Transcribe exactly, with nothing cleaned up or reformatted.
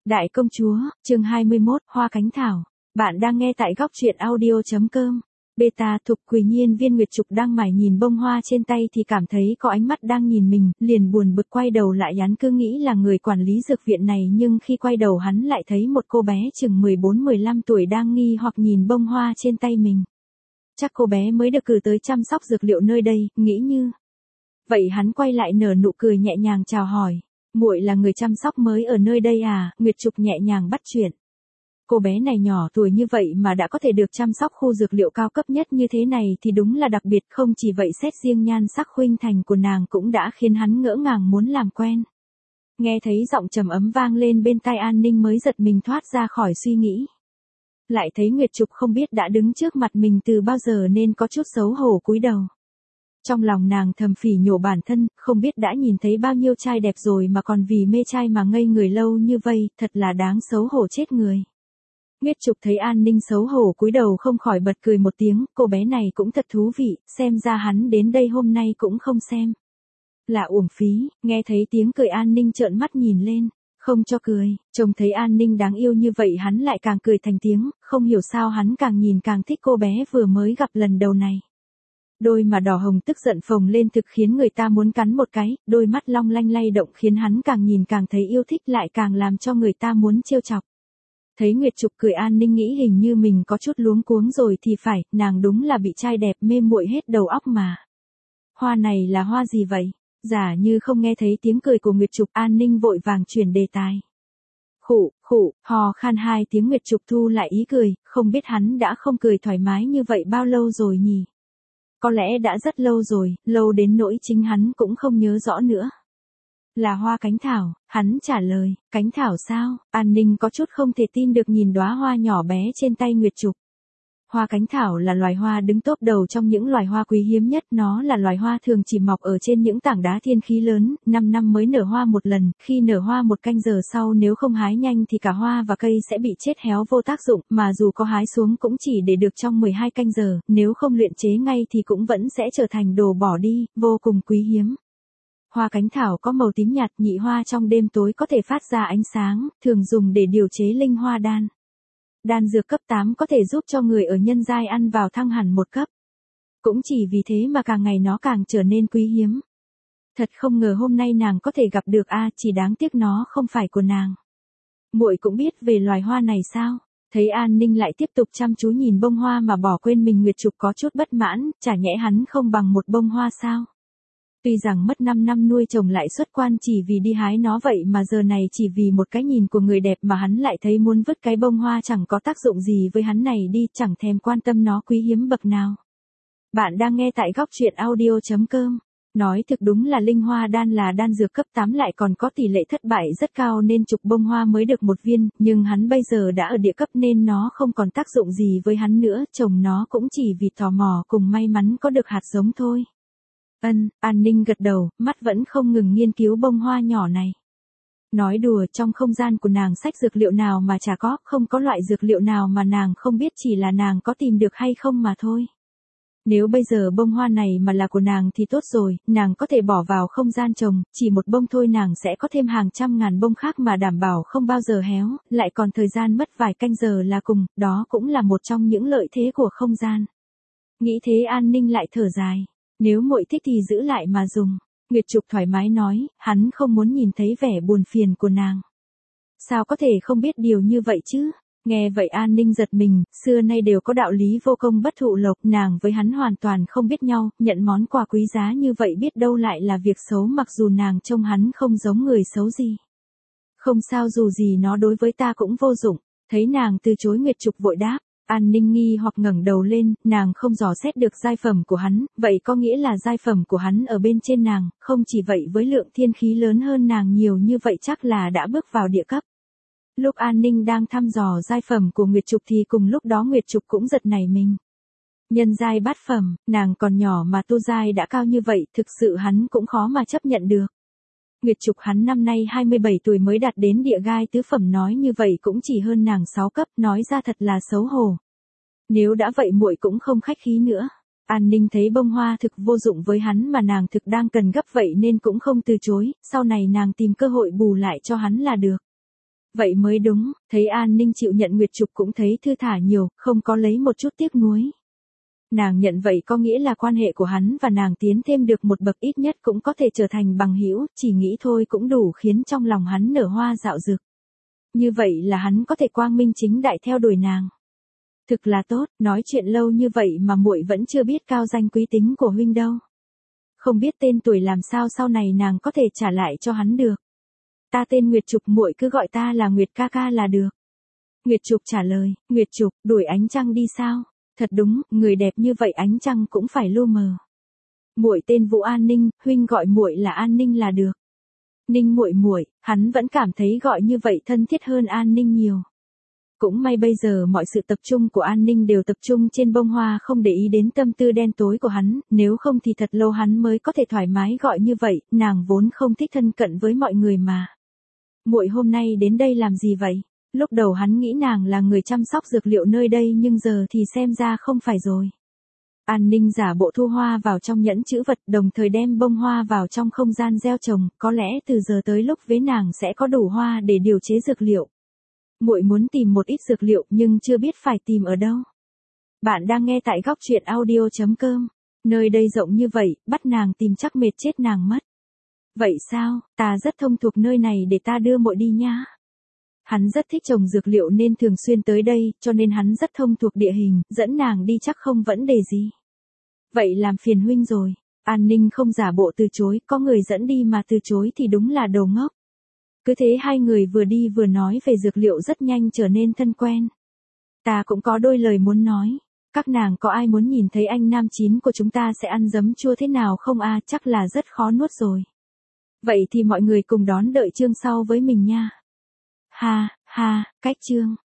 Đại công chúa, chương hai mươi mốt, Hoa Cánh Thảo. Bạn đang nghe tại góc truyện audio.com. Beta Thục Quỳ Nhiên Viên Nguyệt Trục đang mải nhìn bông hoa trên tay thì cảm thấy có ánh mắt đang nhìn mình, liền buồn bực quay đầu lại. Hắn cứ nghĩ là người quản lý dược viện này, nhưng khi quay đầu hắn lại thấy một cô bé chừng mười bốn mười lăm tuổi đang nghi hoặc nhìn bông hoa trên tay mình. Chắc cô bé mới được cử tới chăm sóc dược liệu nơi đây, nghĩ như vậy. Hắn quay lại nở nụ cười nhẹ nhàng chào hỏi. Muội là người chăm sóc mới ở nơi đây à? Nguyệt Trục nhẹ nhàng bắt chuyện. Cô bé này nhỏ tuổi như vậy mà đã có thể được chăm sóc khu dược liệu cao cấp nhất như thế này thì đúng là đặc biệt. Không chỉ vậy, xét riêng nhan sắc khuynh thành của nàng cũng đã khiến hắn ngỡ ngàng muốn làm quen. Nghe thấy giọng trầm ấm vang lên bên tai, An Ninh mới giật mình thoát ra khỏi suy nghĩ. Lại thấy Nguyệt Trục không biết đã đứng trước mặt mình từ bao giờ nên có chút xấu hổ cúi đầu. Trong lòng nàng thầm phỉ nhổ bản thân, không biết đã nhìn thấy bao nhiêu trai đẹp rồi mà còn vì mê trai mà ngây người lâu như vây, thật là đáng xấu hổ chết người. Nguyệt Trục thấy An Ninh xấu hổ cúi đầu không khỏi bật cười một tiếng, cô bé này cũng thật thú vị, xem ra hắn đến đây hôm nay cũng không xem là uổng phí. Nghe thấy tiếng cười, An Ninh trợn mắt nhìn lên, không cho cười, trông thấy An Ninh đáng yêu như vậy hắn lại càng cười thành tiếng, không hiểu sao hắn càng nhìn càng thích cô bé vừa mới gặp lần đầu này. Đôi mà đỏ hồng tức giận phồng lên thực khiến người ta muốn cắn một cái, đôi mắt long lanh lay động khiến hắn càng nhìn càng thấy yêu thích, lại càng làm cho người ta muốn trêu chọc. Thấy Nguyệt Trục cười, An Ninh nghĩ hình như mình có chút luống cuống rồi thì phải, nàng đúng là bị trai đẹp mê muội hết đầu óc mà. Hoa này là hoa gì vậy? Giả như không nghe thấy tiếng cười của Nguyệt Trục, An Ninh vội vàng chuyển đề tài. Khụ, khụ, hò khan hai tiếng. Nguyệt Trục thu lại ý cười, không biết hắn đã không cười thoải mái như vậy bao lâu rồi nhỉ? Có lẽ đã rất lâu rồi, lâu đến nỗi chính hắn cũng không nhớ rõ nữa. Là hoa cánh thảo, hắn trả lời. Cánh thảo sao? An Ninh có chút không thể tin được nhìn đóa hoa nhỏ bé trên tay Nguyệt Trục. Hoa cánh thảo là loài hoa đứng top đầu trong những loài hoa quý hiếm nhất, nó là loài hoa thường chỉ mọc ở trên những tảng đá thiên khí lớn, năm năm mới nở hoa một lần, khi nở hoa một canh giờ sau nếu không hái nhanh thì cả hoa và cây sẽ bị chết héo vô tác dụng, mà dù có hái xuống cũng chỉ để được trong mười hai canh giờ, nếu không luyện chế ngay thì cũng vẫn sẽ trở thành đồ bỏ đi, vô cùng quý hiếm. Hoa cánh thảo có màu tím nhạt, nhị hoa trong đêm tối có thể phát ra ánh sáng, thường dùng để điều chế linh hoa đan. Đan dược cấp tám có thể giúp cho người ở nhân giai ăn vào thăng hẳn một cấp. Cũng chỉ vì thế mà càng ngày nó càng trở nên quý hiếm. Thật không ngờ hôm nay nàng có thể gặp được a, à, chỉ đáng tiếc nó không phải của nàng. Muội cũng biết về loài hoa này sao? Thấy An Ninh lại tiếp tục chăm chú nhìn bông hoa mà bỏ quên mình, Nguyệt Trục có chút bất mãn, chả nhẽ hắn không bằng một bông hoa sao? Tuy rằng mất năm năm nuôi trồng lại xuất quan chỉ vì đi hái nó, vậy mà giờ này chỉ vì một cái nhìn của người đẹp mà hắn lại thấy muốn vứt cái bông hoa chẳng có tác dụng gì với hắn này đi, chẳng thèm quan tâm nó quý hiếm bậc nào. Bạn đang nghe tại góc truyện audio.com. Nói thực đúng là linh hoa đan là đan dược cấp tám lại còn có tỷ lệ thất bại rất cao nên chục bông hoa mới được một viên, nhưng hắn bây giờ đã ở địa cấp nên nó không còn tác dụng gì với hắn nữa, trồng nó cũng chỉ vì tò mò cùng may mắn có được hạt giống thôi. Ân, An Ninh gật đầu, mắt vẫn không ngừng nghiên cứu bông hoa nhỏ này. Nói đùa, trong không gian của nàng sách dược liệu nào mà chả có, không có loại dược liệu nào mà nàng không biết, chỉ là nàng có tìm được hay không mà thôi. Nếu bây giờ bông hoa này mà là của nàng thì tốt rồi, nàng có thể bỏ vào không gian trồng, chỉ một bông thôi nàng sẽ có thêm hàng trăm ngàn bông khác mà đảm bảo không bao giờ héo, lại còn thời gian mất vài canh giờ là cùng, đó cũng là một trong những lợi thế của không gian. Nghĩ thế An Ninh lại thở dài. Nếu muội thích thì giữ lại mà dùng. Nguyệt Trục thoải mái nói, hắn không muốn nhìn thấy vẻ buồn phiền của nàng. Sao có thể không biết điều như vậy chứ? Nghe vậy An Ninh giật mình, xưa nay đều có đạo lý vô công bất thụ lộc, nàng với hắn hoàn toàn không biết nhau, nhận món quà quý giá như vậy biết đâu lại là việc xấu, mặc dù nàng trông hắn không giống người xấu gì. Không sao, dù gì nó đối với ta cũng vô dụng. Thấy nàng từ chối, Nguyệt Trục vội đáp. An Ninh nghi hoặc ngẩng đầu lên, nàng không dò xét được giai phẩm của hắn, vậy có nghĩa là giai phẩm của hắn ở bên trên nàng, không chỉ vậy với lượng thiên khí lớn hơn nàng nhiều như vậy chắc là đã bước vào địa cấp. Lúc An Ninh đang thăm dò giai phẩm của Nguyệt Trục thì cùng lúc đó Nguyệt Trục cũng giật nảy mình. Nhân giai bát phẩm, nàng còn nhỏ mà tu giai đã cao như vậy, thực sự hắn cũng khó mà chấp nhận được. Nguyệt Trục hắn năm nay hai mươi bảy tuổi mới đạt đến địa giai tứ phẩm, nói như vậy cũng chỉ hơn nàng sáu cấp, nói ra thật là xấu hổ. Nếu đã vậy muội cũng không khách khí nữa. An Ninh thấy bông hoa thực vô dụng với hắn mà nàng thực đang cần gấp vậy nên cũng không từ chối, sau này nàng tìm cơ hội bù lại cho hắn là được. Vậy mới đúng, thấy An Ninh chịu nhận Nguyệt Trục cũng thấy thư thả nhiều, không có lấy một chút tiếc nuối. Nàng nhận vậy có nghĩa là quan hệ của hắn và nàng tiến thêm được một bậc, ít nhất cũng có thể trở thành bằng hữu, chỉ nghĩ thôi cũng đủ khiến trong lòng hắn nở hoa dạo dực. Như vậy là hắn có thể quang minh chính đại theo đuổi nàng. Thực là tốt, nói chuyện lâu như vậy mà muội vẫn chưa biết cao danh quý tính của huynh đâu. Không biết tên tuổi làm sao sau này nàng có thể trả lại cho hắn được. Ta tên Nguyệt Trục, muội cứ gọi ta là Nguyệt ca ca là được. Nguyệt Trục trả lời, Nguyệt Trục, đuổi ánh trăng đi sao? Thật đúng, người đẹp như vậy ánh trăng cũng phải lu mờ. Muội tên Vũ An Ninh, huynh gọi muội là An Ninh là được. Ninh muội muội, hắn vẫn cảm thấy gọi như vậy thân thiết hơn An Ninh nhiều. Cũng may bây giờ mọi sự tập trung của An Ninh đều tập trung trên bông hoa, không để ý đến tâm tư đen tối của hắn, nếu không thì thật lâu hắn mới có thể thoải mái gọi như vậy, nàng vốn không thích thân cận với mọi người mà. Muội hôm nay đến đây làm gì vậy? Lúc đầu hắn nghĩ nàng là người chăm sóc dược liệu nơi đây nhưng giờ thì xem ra không phải rồi. An Ninh giả bộ thu hoa vào trong nhẫn trữ vật, đồng thời đem bông hoa vào trong không gian gieo trồng, có lẽ từ giờ tới lúc với nàng sẽ có đủ hoa để điều chế dược liệu. Muội muốn tìm một ít dược liệu nhưng chưa biết phải tìm ở đâu. Bạn đang nghe tại góc truyện audio chấm com. Nơi đây rộng như vậy, bắt nàng tìm chắc mệt chết nàng mất. Vậy sao, ta rất thông thuộc nơi này, để ta đưa muội đi nha. Hắn rất thích trồng dược liệu nên thường xuyên tới đây, cho nên hắn rất thông thuộc địa hình, dẫn nàng đi chắc không vấn đề gì. Vậy làm phiền huynh rồi. An Ninh không giả bộ từ chối, có người dẫn đi mà từ chối thì đúng là đồ ngốc. Cứ thế hai người vừa đi vừa nói về dược liệu, rất nhanh trở nên thân quen. Ta cũng có đôi lời muốn nói. Các nàng có ai muốn nhìn thấy anh nam chín của chúng ta sẽ ăn giấm chua thế nào không a? À, chắc là rất khó nuốt rồi. Vậy thì mọi người cùng đón đợi chương sau với mình nha. Ha, ha, cách chương.